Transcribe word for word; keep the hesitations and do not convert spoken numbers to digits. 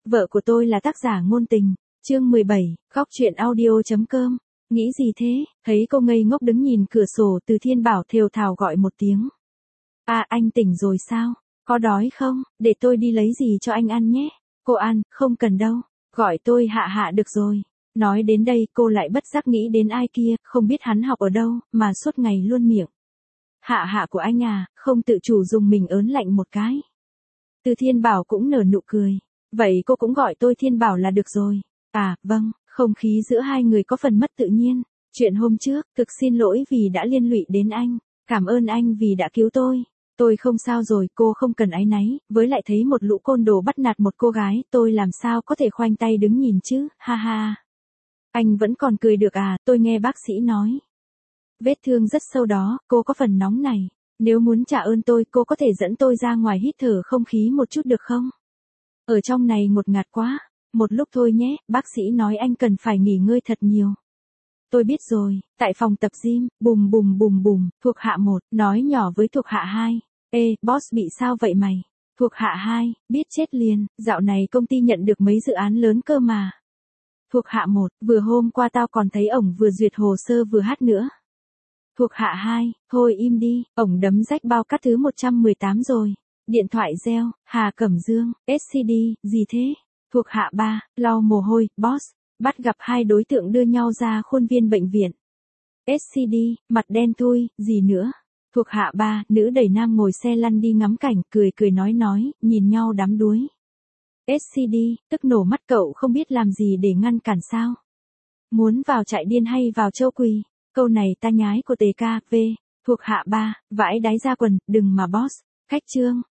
Vợ của tôi là tác giả ngôn tình. Chương mười bảy, khóc chuyện audio.com. Nghĩ gì thế? Thấy cô ngây ngốc đứng nhìn cửa sổ, Từ Thiên Bảo thều thào gọi một tiếng. À, anh tỉnh rồi sao? Có đói không? Để tôi đi lấy gì cho anh ăn nhé. Cô ăn, không cần đâu. Gọi tôi Hạ Hạ được rồi. Nói đến đây cô lại bất giác nghĩ đến ai kia, không biết hắn học ở đâu, mà suốt ngày luôn miệng. Hạ Hạ của anh à, không tự chủ dùng mình ớn lạnh một cái. Từ Thiên Bảo cũng nở nụ cười. Vậy cô cũng gọi tôi Thiên Bảo là được rồi. À, vâng, không khí giữa hai người có phần mất tự nhiên. Chuyện hôm trước, thực xin lỗi vì đã liên lụy đến anh. Cảm ơn anh vì đã cứu tôi. Tôi không sao rồi, cô không cần áy náy, với lại thấy một lũ côn đồ bắt nạt một cô gái, tôi làm sao có thể khoanh tay đứng nhìn chứ, ha ha. Anh vẫn còn cười được à, tôi nghe bác sĩ nói. Vết thương rất sâu đó, cô có phần nóng này. Nếu muốn trả ơn tôi, cô có thể dẫn tôi ra ngoài hít thở không khí một chút được không? Ở trong này ngột ngạt quá. Một lúc thôi nhé, bác sĩ nói anh cần phải nghỉ ngơi thật nhiều. Tôi biết rồi, tại phòng tập gym, bùm bùm bùm bùm, thuộc hạ một, nói nhỏ với thuộc hạ hai. Ê, boss bị sao vậy mày? Thuộc hạ hai, biết chết liền, dạo này công ty nhận được mấy dự án lớn cơ mà. Thuộc hạ một, vừa hôm qua tao còn thấy ổng vừa duyệt hồ sơ vừa hát nữa. Thuộc hạ hai, thôi im đi, ổng đấm rách bao cát thứ một trăm mười tám rồi. Điện thoại reo, Hà Cẩm Dương, ét xê đê, gì thế? Thuộc hạ ba, lau mồ hôi, boss, bắt gặp hai đối tượng đưa nhau ra khuôn viên bệnh viện. ét xê đê, mặt đen thui, gì nữa? Thuộc hạ ba, nữ đẩy nam ngồi xe lăn đi ngắm cảnh, cười cười nói nói, nhìn nhau đắm đuối. ét xê đê, tức nổ mắt cậu không biết làm gì để ngăn cản sao? Muốn vào trại điên hay vào châu quỳ? Câu này ta nhái của tê ca, v, thuộc hạ ba, vãi đáy ra quần, đừng mà boss. Khách trương,